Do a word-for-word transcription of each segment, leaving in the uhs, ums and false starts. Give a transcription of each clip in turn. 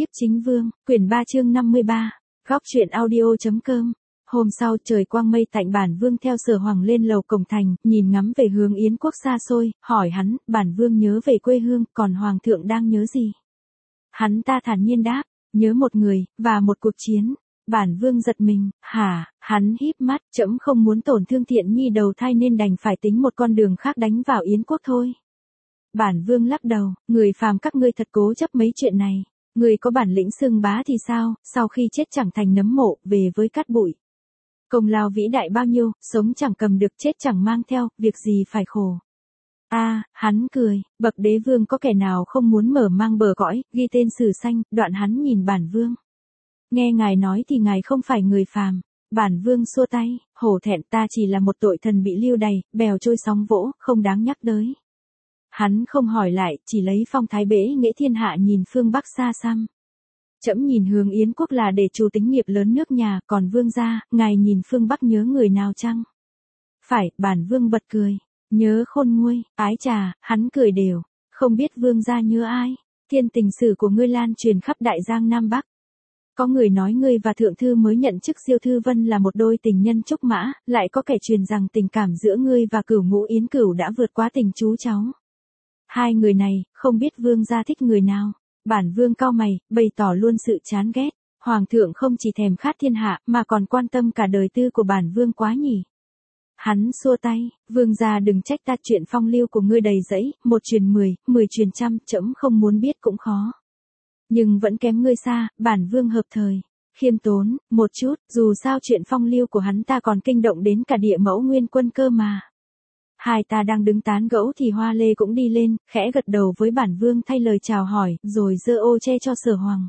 Nhiếp Chính Vương, quyển ba chương năm mươi ba, góc truyện audio.com. Hôm sau trời quang mây tạnh, Bản Vương theo Sở Hoàng lên lầu cổng thành, nhìn ngắm về hướng Yến quốc xa xôi, hỏi hắn, Bản Vương nhớ về quê hương, còn Hoàng thượng đang nhớ gì? Hắn ta thản nhiên đáp, nhớ một người, và một cuộc chiến. Bản Vương giật mình, hả, hắn híp mắt, trẫm không muốn tổn thương Thiện Nhi đầu thai nên đành phải tính một con đường khác đánh vào Yến quốc thôi. Bản Vương lắc đầu, người phàm các ngươi thật cố chấp mấy chuyện này. Người có bản lĩnh xưng bá thì sao, sau khi chết chẳng thành nấm mộ, về với cát bụi. Công lao vĩ đại bao nhiêu, sống chẳng cầm được, chết chẳng mang theo, việc gì phải khổ. A, à, hắn cười, bậc đế vương có kẻ nào không muốn mở mang bờ cõi, ghi tên sử xanh, đoạn hắn nhìn Bản Vương. Nghe ngài nói thì ngài không phải người phàm. Bản Vương xua tay, hổ thẹn, ta chỉ là một tội thần bị lưu đày, bèo trôi sóng vỗ, không đáng nhắc tới. Hắn không hỏi lại, chỉ lấy phong thái bể nghệ thiên hạ nhìn phương Bắc xa xăm. Trẫm nhìn hướng Yến quốc là để chủ tính nghiệp lớn nước nhà, còn Vương gia, ngài nhìn phương Bắc nhớ người nào chăng? Phải, Bản Vương bật cười, nhớ khôn nguôi, ái trà, hắn cười đều, không biết Vương gia nhớ ai? Thiên tình sử của ngươi lan truyền khắp đại giang Nam Bắc. Có người nói ngươi và thượng thư mới nhận chức Diêu Thư Vân là một đôi tình nhân trúc mã, lại có kẻ truyền rằng tình cảm giữa ngươi và Cửu Ngũ Yến Cửu đã vượt quá tình chú cháu. Hai người này, không biết Vương gia thích người nào. Bản Vương cau mày, bày tỏ luôn sự chán ghét. Hoàng thượng không chỉ thèm khát thiên hạ, mà còn quan tâm cả đời tư của Bản Vương quá nhỉ. Hắn xua tay, Vương gia đừng trách ta, chuyện phong lưu của ngươi đầy rẫy, một truyền mười, mười truyền trăm, trẫm không muốn biết cũng khó. Nhưng vẫn kém ngươi xa, Bản Vương hợp thời. Khiêm tốn, một chút, dù sao chuyện phong lưu của hắn ta còn kinh động đến cả địa mẫu Nguyên Quân cơ mà. Hai ta đang đứng tán gẫu thì Hoa Lê cũng đi lên, khẽ gật đầu với Bản Vương thay lời chào hỏi, rồi giơ ô che cho Sở Hoàng.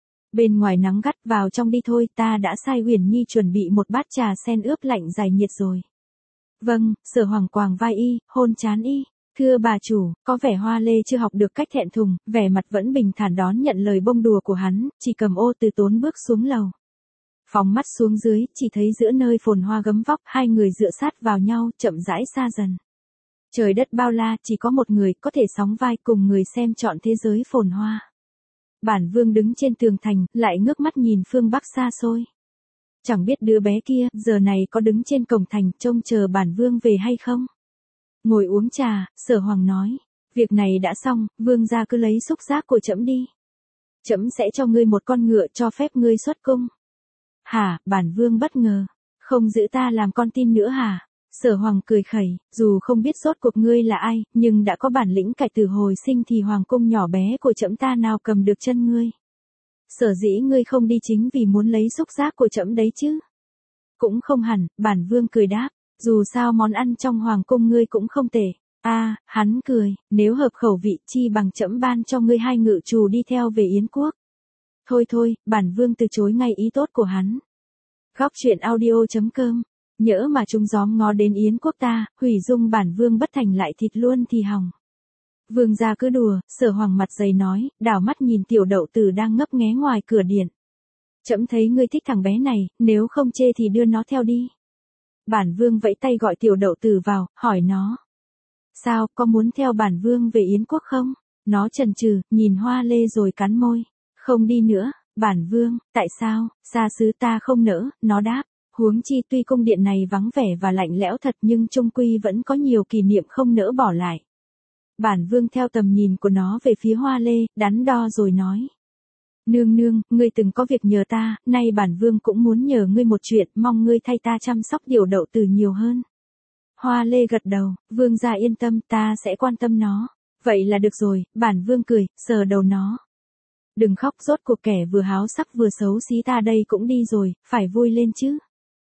Bên ngoài nắng gắt, vào trong đi thôi, ta đã sai Huyền Nhi chuẩn bị một bát trà sen ướp lạnh giải nhiệt rồi. Vâng, Sở Hoàng quàng vai y, hôn trán y. Thưa bà chủ, có vẻ Hoa Lê chưa học được cách thẹn thùng, vẻ mặt vẫn bình thản đón nhận lời bông đùa của hắn, chỉ cầm ô từ tốn bước xuống lầu. Phóng mắt xuống dưới, chỉ thấy giữa nơi phồn hoa gấm vóc, hai người dựa sát vào nhau, chậm rãi xa dần. Trời đất bao la, chỉ có một người có thể sóng vai cùng người xem trọn thế giới phồn hoa. Bản Vương đứng trên tường thành, lại ngước mắt nhìn phương Bắc xa xôi. Chẳng biết đứa bé kia, giờ này có đứng trên cổng thành, trông chờ Bản Vương về hay không? Ngồi uống trà, Sở Hoàng nói. Việc này đã xong, Vương gia cứ lấy xúc giác của trẫm đi. Trẫm sẽ cho ngươi một con ngựa, cho phép ngươi xuất cung. Hả, Bản Vương bất ngờ. Không giữ ta làm con tin nữa hả? Sở Hoàng cười khẩy, dù không biết rốt cuộc ngươi là ai, nhưng đã có bản lĩnh cải tử hồi sinh thì hoàng cung nhỏ bé của trẫm ta nào cầm được chân ngươi. Sở dĩ ngươi không đi chính vì muốn lấy xúc giác của trẫm đấy chứ? Cũng không hẳn, Bản Vương cười đáp, dù sao món ăn trong hoàng cung ngươi cũng không tệ. A, à, hắn cười, nếu hợp khẩu vị chi bằng trẫm ban cho ngươi hai ngự trù đi theo về Yến quốc. Thôi thôi, Bản Vương từ chối ngay ý tốt của hắn. Góc truyện audio.com. Nhỡ mà chúng gióm ngó đến Yến quốc ta, hủy dung Bản Vương bất thành lại thịt luôn thì hỏng. Vương gia cứ đùa, Sở Hoàng mặt dày nói, đảo mắt nhìn tiểu đậu tử đang ngấp nghé ngoài cửa điện. Trẫm thấy ngươi thích thằng bé này, nếu không chê thì đưa nó theo đi. Bản Vương vẫy tay gọi tiểu đậu tử vào, hỏi nó. Sao, có muốn theo Bản Vương về Yến quốc không? Nó chần chừ, nhìn Hoa Lê rồi cắn môi. Không đi nữa. Bản Vương, tại sao? Xa xứ ta không nỡ, nó đáp. Huống chi tuy cung điện này vắng vẻ và lạnh lẽo thật nhưng chung quy vẫn có nhiều kỷ niệm không nỡ bỏ lại. Bản Vương theo tầm nhìn của nó về phía Hoa Lê, đắn đo rồi nói. Nương nương, ngươi từng có việc nhờ ta, nay Bản Vương cũng muốn nhờ ngươi một chuyện, mong ngươi thay ta chăm sóc tiểu đậu tử nhiều hơn. Hoa Lê gật đầu, Vương gia yên tâm, ta sẽ quan tâm nó. Vậy là được rồi, Bản Vương cười, sờ đầu nó. Đừng khóc, rốt cuộc kẻ vừa háo sắc vừa xấu xí ta đây cũng đi rồi, phải vui lên chứ.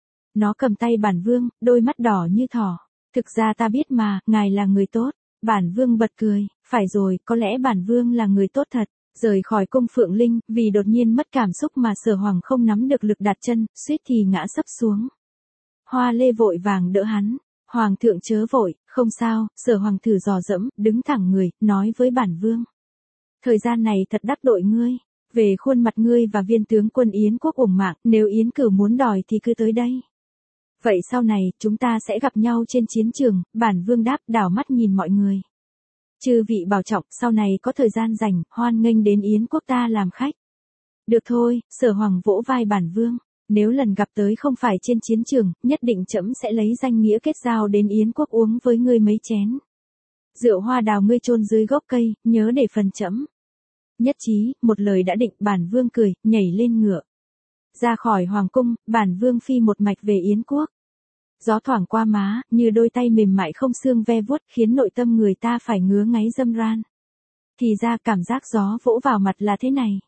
Nó cầm tay Bản Vương, đôi mắt đỏ như thỏ. Thực ra ta biết mà, ngài là người tốt. Bản Vương bật cười, phải rồi, có lẽ Bản Vương là người tốt thật. Rời khỏi cung Phượng Linh, vì đột nhiên mất cảm xúc mà Sở Hoàng không nắm được lực đặt chân, suýt thì ngã sấp xuống. Hoa Lê vội vàng đỡ hắn. Hoàng thượng chớ vội, không sao, Sở Hoàng thử dò dẫm, đứng thẳng người, nói với Bản Vương. Thời gian này thật đắc tội ngươi. Về khuôn mặt ngươi và viên tướng quân Yến quốc uổng mạng, nếu Yến Cửu muốn đòi thì cứ tới đây. Vậy sau này, chúng ta sẽ gặp nhau trên chiến trường, Bản Vương đáp, đảo mắt nhìn mọi người. Chư vị bảo trọng, sau này có thời gian rảnh, hoan nghênh đến Yến quốc ta làm khách. Được thôi, Sở Hoàng vỗ vai bản vương. Nếu lần gặp tới không phải trên chiến trường, nhất định trẫm sẽ lấy danh nghĩa kết giao đến Yến quốc uống với ngươi mấy chén. Rượu hoa đào ngươi chôn dưới gốc cây, nhớ để phần trẫm. Nhất trí, một lời đã định, bản vương cười, nhảy lên ngựa. Ra khỏi hoàng cung, bản vương phi một mạch về Yến quốc. Gió thoảng qua má, như đôi tay mềm mại không xương ve vuốt, khiến nội tâm người ta phải ngứa ngáy râm ran. Thì ra cảm giác gió vỗ vào mặt là thế này.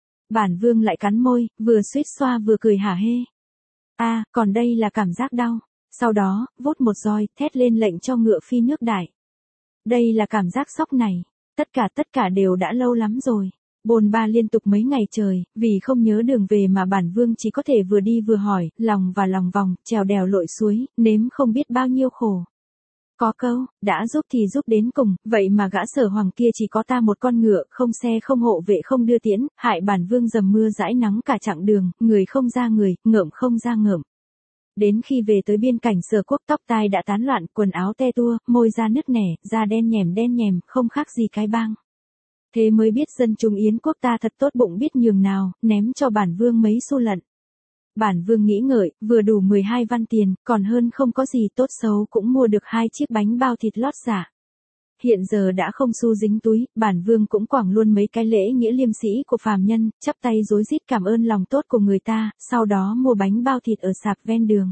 Bản vương lại cắn môi, vừa suýt xoa vừa cười hả hê. A, à, còn đây là cảm giác đau. Sau đó, vút một roi, thét lên lệnh cho ngựa phi nước đại. Đây là cảm giác sốc này. Tất cả tất cả đều đã lâu lắm rồi. Bồn ba liên tục mấy ngày trời, vì không nhớ đường về mà bản vương chỉ có thể vừa đi vừa hỏi, lòng và lòng vòng, trèo đèo lội suối, nếm không biết bao nhiêu khổ. Có câu, đã giúp thì giúp đến cùng, vậy mà gã Sở Hoàng kia chỉ có ta một con ngựa, không xe không hộ vệ không đưa tiễn, hại bản vương dầm mưa dãi nắng cả chặng đường, người không ra người, ngợm không ra ngợm. Đến khi về tới biên cảnh Sở quốc, tóc tai đã tán loạn, quần áo te tua, môi da nứt nẻ, da đen nhèm đen nhèm, không khác gì cái bang. Thế mới biết dân chúng Yến quốc ta thật tốt bụng biết nhường nào, ném cho bản vương mấy xu lận. Bản vương nghĩ ngợi, vừa đủ mười hai văn tiền, còn hơn không có gì, tốt xấu cũng mua được hai chiếc bánh bao thịt lót giả. Hiện giờ đã không xu dính túi, bản vương cũng quẳng luôn mấy cái lễ nghĩa liêm sĩ của phàm nhân, chắp tay rối rít cảm ơn lòng tốt của người ta, sau đó mua bánh bao thịt ở sạp ven đường.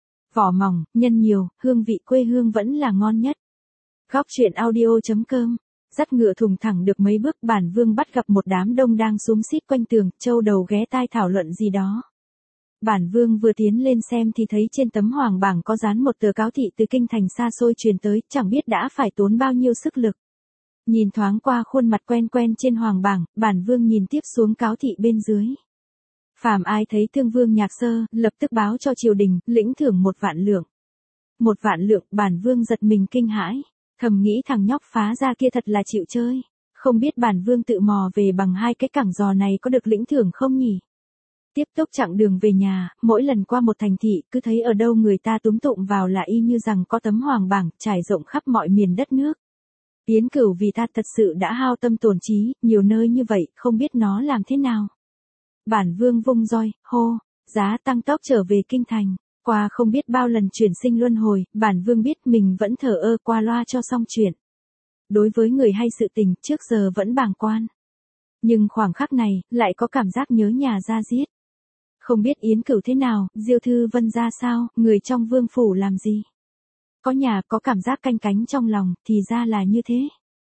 Vỏ mỏng, nhân nhiều, hương vị quê hương vẫn là ngon nhất. Góc truyện audio chấm com. Dắt ngựa thùng thẳng được mấy bước, bản vương bắt gặp một đám đông đang xúm xít quanh tường, châu đầu ghé tai thảo luận gì đó. Bản vương vừa tiến lên xem thì thấy trên tấm hoàng bảng có dán một tờ cáo thị từ kinh thành xa xôi truyền tới, chẳng biết đã phải tốn bao nhiêu sức lực. Nhìn thoáng qua khuôn mặt quen quen trên hoàng bảng, bản vương nhìn tiếp xuống cáo thị bên dưới. Phàm ai thấy thương vương Nhạc Sơ, lập tức báo cho triều đình, lĩnh thưởng một vạn lượng. Một vạn lượng, bản vương giật mình kinh hãi. Thầm nghĩ thằng nhóc phá ra kia thật là chịu chơi. Không biết bản vương tự mò về bằng hai cái cẳng giò này có được lĩnh thưởng không nhỉ? Tiếp tục chặng đường về nhà, mỗi lần qua một thành thị, cứ thấy ở đâu người ta túm tụm vào là y như rằng có tấm hoàng bảng, trải rộng khắp mọi miền đất nước. Yến Cửu vì ta thật sự đã hao tâm tổn trí, nhiều nơi như vậy, không biết nó làm thế nào. Bản vương vung roi, hô, giá tăng tốc trở về kinh thành. Qua không biết bao lần chuyển sinh luân hồi, bản vương biết mình vẫn thờ ơ qua loa cho xong chuyện. Đối với người hay sự tình, trước giờ vẫn bàng quan. Nhưng khoảng khắc này, lại có cảm giác nhớ nhà ra giết. Không biết Yến Cửu thế nào, Diêu Thư Vân ra sao, người trong vương phủ làm gì. Có nhà, có cảm giác canh cánh trong lòng, thì ra là như thế.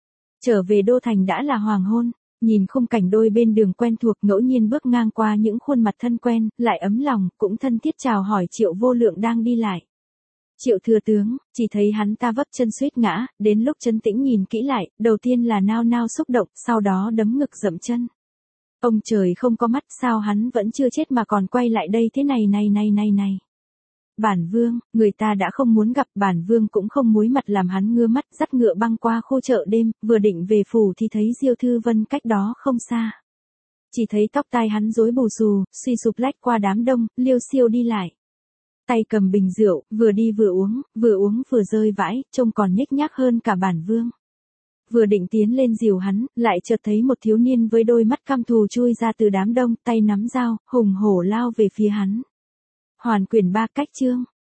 Trở về đô thành đã là hoàng hôn. Nhìn khung cảnh đôi bên đường quen thuộc, ngẫu nhiên bước ngang qua những khuôn mặt thân quen, lại ấm lòng, cũng thân thiết chào hỏi Triệu Vô Lượng đang đi lại. Triệu thừa tướng, chỉ thấy hắn ta vấp chân suýt ngã, đến lúc trấn tĩnh nhìn kỹ lại, đầu tiên là nao nao xúc động, sau đó đấm ngực dậm chân. Ông trời không có mắt, sao hắn vẫn chưa chết mà còn quay lại đây thế này này này này này. Bản vương, người ta đã không muốn gặp, bản vương cũng không múi mặt làm hắn ngưa mắt, dắt ngựa băng qua khu chợ đêm, vừa định về phủ thì thấy Diêu Thư Vân cách đó không xa. Chỉ thấy tóc tai hắn rối bù xù, suy sụp lách qua đám đông, liêu xiêu đi lại. Tay cầm bình rượu, vừa đi vừa uống, vừa uống vừa rơi vãi, trông còn nhếch nhác hơn cả bản vương. Vừa định tiến lên dìu hắn, lại chợt thấy một thiếu niên với đôi mắt căm thù chui ra từ đám đông, tay nắm dao, hùng hổ lao về phía hắn. Hoàn quyển ba cách chương.